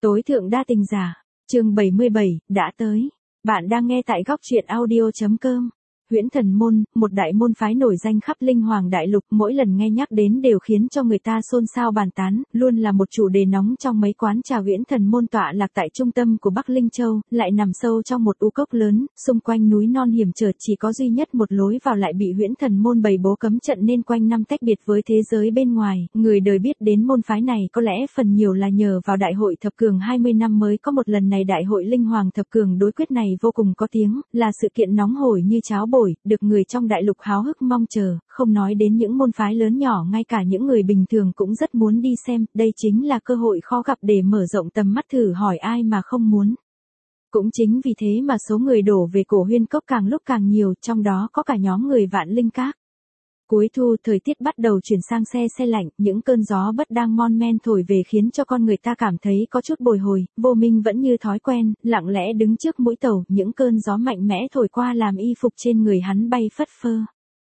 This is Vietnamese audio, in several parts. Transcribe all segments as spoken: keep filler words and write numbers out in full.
Tối thượng đa tình giả, chương bảy mươi bảy, đã tới. Bạn đang nghe tại góc truyện audio.com. Huyễn Thần Môn, một đại môn phái nổi danh khắp Linh Hoàng Đại Lục, mỗi lần nghe nhắc đến đều khiến cho người ta xôn xao bàn tán, luôn là một chủ đề nóng trong mấy quán trà. Huyễn Thần Môn tọa lạc tại trung tâm của Bắc Linh Châu, lại nằm sâu trong một u cốc lớn, xung quanh núi non hiểm trở, chỉ có duy nhất một lối vào lại bị Huyễn Thần Môn bày bố cấm trận nên quanh năm tách biệt với thế giới bên ngoài. Người đời biết đến môn phái này có lẽ phần nhiều là nhờ vào Đại hội Thập Cường hai mươi năm mới có một lần này. Đại hội Linh Hoàng Thập Cường đối quyết này vô cùng có tiếng, là sự kiện nóng hổi như cháo bổi, được người trong đại lục háo hức mong chờ, không nói đến những môn phái lớn nhỏ, ngay cả những người bình thường cũng rất muốn đi xem. Đây chính là cơ hội khó gặp để mở rộng tầm mắt, thử hỏi ai mà không muốn. Cũng chính vì thế mà số người đổ về Cổ Huyên Cốc càng lúc càng nhiều, trong đó có cả nhóm người Vạn Linh Các. Cuối thu, thời tiết bắt đầu chuyển sang se se lạnh, những cơn gió bất đang mon men thổi về khiến cho con người ta cảm thấy có chút bồi hồi. Vô Minh vẫn như thói quen, lặng lẽ đứng trước mũi tàu, những cơn gió mạnh mẽ thổi qua làm y phục trên người hắn bay phất phơ.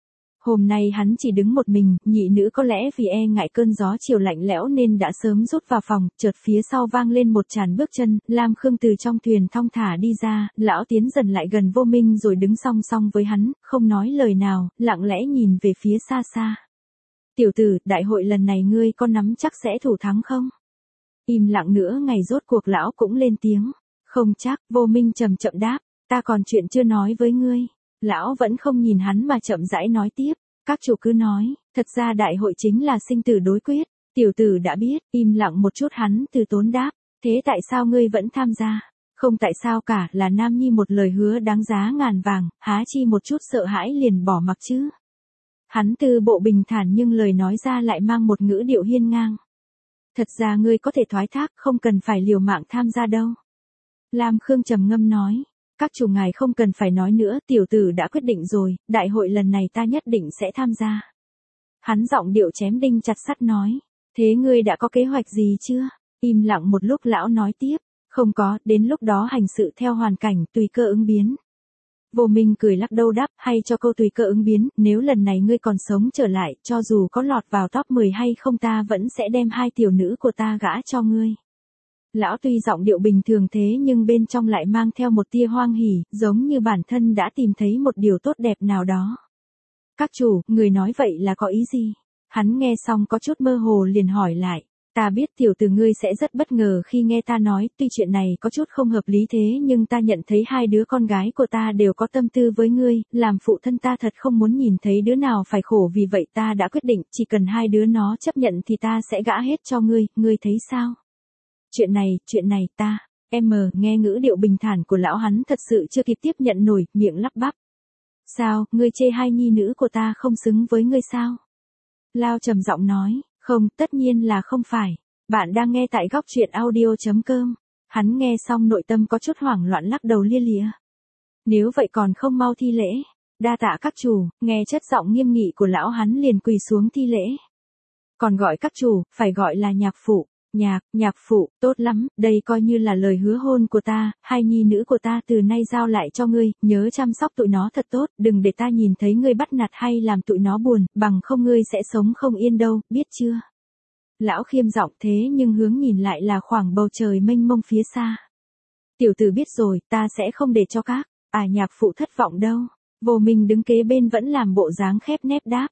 Hôm nay hắn chỉ đứng một mình, nhị nữ có lẽ vì e ngại cơn gió chiều lạnh lẽo nên đã sớm rút vào phòng. Chợt phía sau vang lên một tràn bước chân, Lam Khương từ trong thuyền thong thả đi ra, lão tiến dần lại gần Vô Minh rồi đứng song song với hắn, không nói lời nào, lặng lẽ nhìn về phía xa xa. Tiểu tử, đại hội lần này ngươi có nắm chắc sẽ thủ thắng không? Im lặng nữa ngày rốt cuộc lão cũng lên tiếng. Không chắc. Vô Minh chậm chậm đáp, ta còn chuyện chưa nói với ngươi. Lão vẫn không nhìn hắn mà chậm rãi nói tiếp, các chủ cứ nói, thật ra đại hội chính là sinh tử đối quyết. Tiểu tử đã biết. Im lặng một chút hắn từ tốn đáp, thế tại sao ngươi vẫn tham gia? Không tại sao cả, là nam nhi một lời hứa đáng giá ngàn vàng, há chi một chút sợ hãi liền bỏ mặc chứ. Hắn từ bộ bình thản nhưng lời nói ra lại mang một ngữ điệu hiên ngang. Thật ra ngươi có thể thoái thác, không cần phải liều mạng tham gia đâu. Lam Khương trầm ngâm nói, các chủ ngài không cần phải nói nữa, tiểu tử đã quyết định rồi, đại hội lần này ta nhất định sẽ tham gia. Hắn giọng điệu chém đinh chặt sắt nói, thế ngươi đã có kế hoạch gì chưa? Im lặng một lúc lão nói tiếp, không có, đến lúc đó hành sự theo hoàn cảnh, tùy cơ ứng biến. Vô Minh cười lắc đầu đáp, hay cho câu tùy cơ ứng biến, nếu lần này ngươi còn sống trở lại, cho dù có lọt vào top mười hay không ta vẫn sẽ đem hai tiểu nữ của ta gả cho ngươi. Lão tuy giọng điệu bình thường thế nhưng bên trong lại mang theo một tia hoang hỉ, giống như bản thân đã tìm thấy một điều tốt đẹp nào đó. Các chủ, người nói vậy là có ý gì? Hắn nghe xong có chút mơ hồ liền hỏi lại. Ta biết tiểu tử ngươi sẽ rất bất ngờ khi nghe ta nói, tuy chuyện này có chút không hợp lý thế nhưng ta nhận thấy hai đứa con gái của ta đều có tâm tư với ngươi, làm phụ thân ta thật không muốn nhìn thấy đứa nào phải khổ, vì vậy ta đã quyết định, chỉ cần hai đứa nó chấp nhận thì ta sẽ gả hết cho ngươi, ngươi thấy sao? Chuyện này, chuyện này ta, em mờ, nghe ngữ điệu bình thản của lão hắn thật sự chưa kịp tiếp nhận nổi, miệng lắp bắp. Sao, ngươi chê hai nhi nữ của ta không xứng với ngươi sao? Lao trầm giọng nói. Không, tất nhiên là không phải. Bạn đang nghe tại góc truyện audio.com. Hắn nghe xong nội tâm có chút hoảng loạn lắc đầu lia lịa. Nếu vậy còn không mau thi lễ. Đa tạ các chủ. Nghe chất giọng nghiêm nghị của lão hắn liền quỳ xuống thi lễ. Còn gọi các chủ, phải gọi là nhạc phụ. Nhạc, nhạc phụ, tốt lắm, đây coi như là lời hứa hôn của ta, hai nhi nữ của ta từ nay giao lại cho ngươi, nhớ chăm sóc tụi nó thật tốt, đừng để ta nhìn thấy ngươi bắt nạt hay làm tụi nó buồn, bằng không ngươi sẽ sống không yên đâu, biết chưa? Lão khiêm giọng thế nhưng hướng nhìn lại là khoảng bầu trời mênh mông phía xa. Tiểu tử biết rồi, ta sẽ không để cho các, à nhạc phụ thất vọng đâu. Vô Minh đứng kế bên vẫn làm bộ dáng khép nép đáp.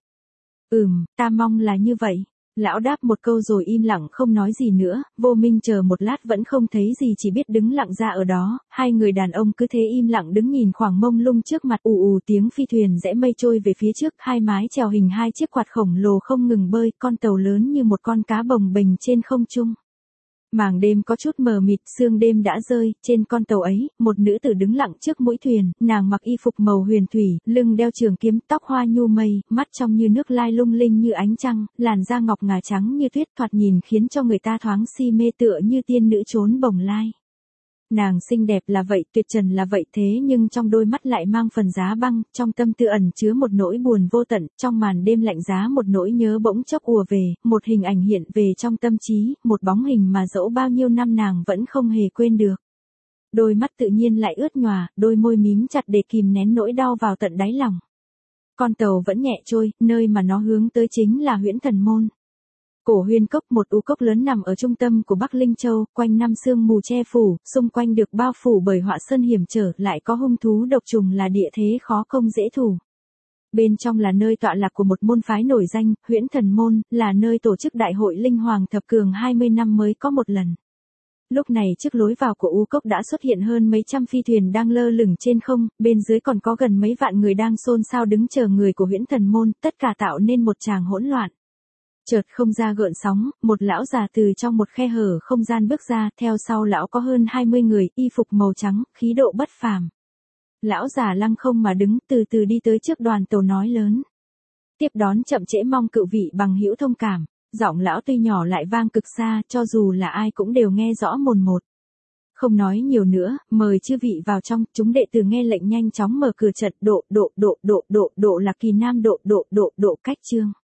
Ừm, ta mong là như vậy. Lão đáp một câu rồi im lặng không nói gì nữa. Vô Minh chờ một lát vẫn không thấy gì, chỉ biết đứng lặng ra ở đó. Hai người đàn ông cứ thế im lặng đứng nhìn khoảng mông lung trước mặt, ù ù tiếng phi thuyền rẽ mây trôi về phía trước, hai mái chèo hình hai chiếc quạt khổng lồ không ngừng bơi, con tàu lớn như một con cá bồng bềnh trên không trung. Màng đêm có chút mờ mịt, sương đêm đã rơi, trên con tàu ấy, một nữ tử đứng lặng trước mũi thuyền, nàng mặc y phục màu huyền thủy, lưng đeo trường kiếm, tóc hoa nhu mây, mắt trong như nước lai lung linh như ánh trăng, làn da ngọc ngà trắng như tuyết, thoạt nhìn khiến cho người ta thoáng si mê tựa như tiên nữ trốn bồng lai. Nàng xinh đẹp là vậy, tuyệt trần là vậy, thế nhưng trong đôi mắt lại mang phần giá băng, trong tâm tư ẩn chứa một nỗi buồn vô tận, trong màn đêm lạnh giá một nỗi nhớ bỗng chốc ùa về, một hình ảnh hiện về trong tâm trí, một bóng hình mà dẫu bao nhiêu năm nàng vẫn không hề quên được. Đôi mắt tự nhiên lại ướt nhòa, đôi môi mím chặt để kìm nén nỗi đau vào tận đáy lòng. Con tàu vẫn nhẹ trôi, nơi mà nó hướng tới chính là Huyễn Thần Môn. Cổ Huyên Cốc, một u cốc lớn nằm ở trung tâm của Bắc Linh Châu, quanh năm sương mù che phủ, xung quanh được bao phủ bởi họa sơn hiểm trở, lại có hung thú độc trùng là địa thế khó công dễ thủ. Bên trong là nơi tọa lạc của một môn phái nổi danh, Huyễn Thần Môn, là nơi tổ chức đại hội Linh Hoàng Thập Cường hai mươi năm mới có một lần. Lúc này trước lối vào của u cốc đã xuất hiện hơn mấy trăm phi thuyền đang lơ lửng trên không, bên dưới còn có gần mấy vạn người đang xôn xao đứng chờ người của Huyễn Thần Môn, tất cả tạo nên một tràng hỗn loạn. Chợt không ra gợn sóng, một lão già từ trong một khe hở không gian bước ra, theo sau lão có hơn hai mươi người, y phục màu trắng, khí độ bất phàm. Lão già lăng không mà đứng, từ từ đi tới trước đoàn tàu nói lớn. Tiếp đón chậm trễ mong cự vị bằng hữu thông cảm. Giọng lão tuy nhỏ lại vang cực xa, cho dù là ai cũng đều nghe rõ mồn một. Không nói nhiều nữa, mời chư vị vào trong, chúng đệ tử nghe lệnh nhanh chóng mở cửa trận, độ độ độ độ độ độ là kỳ nam độ độ độ độ cách chương.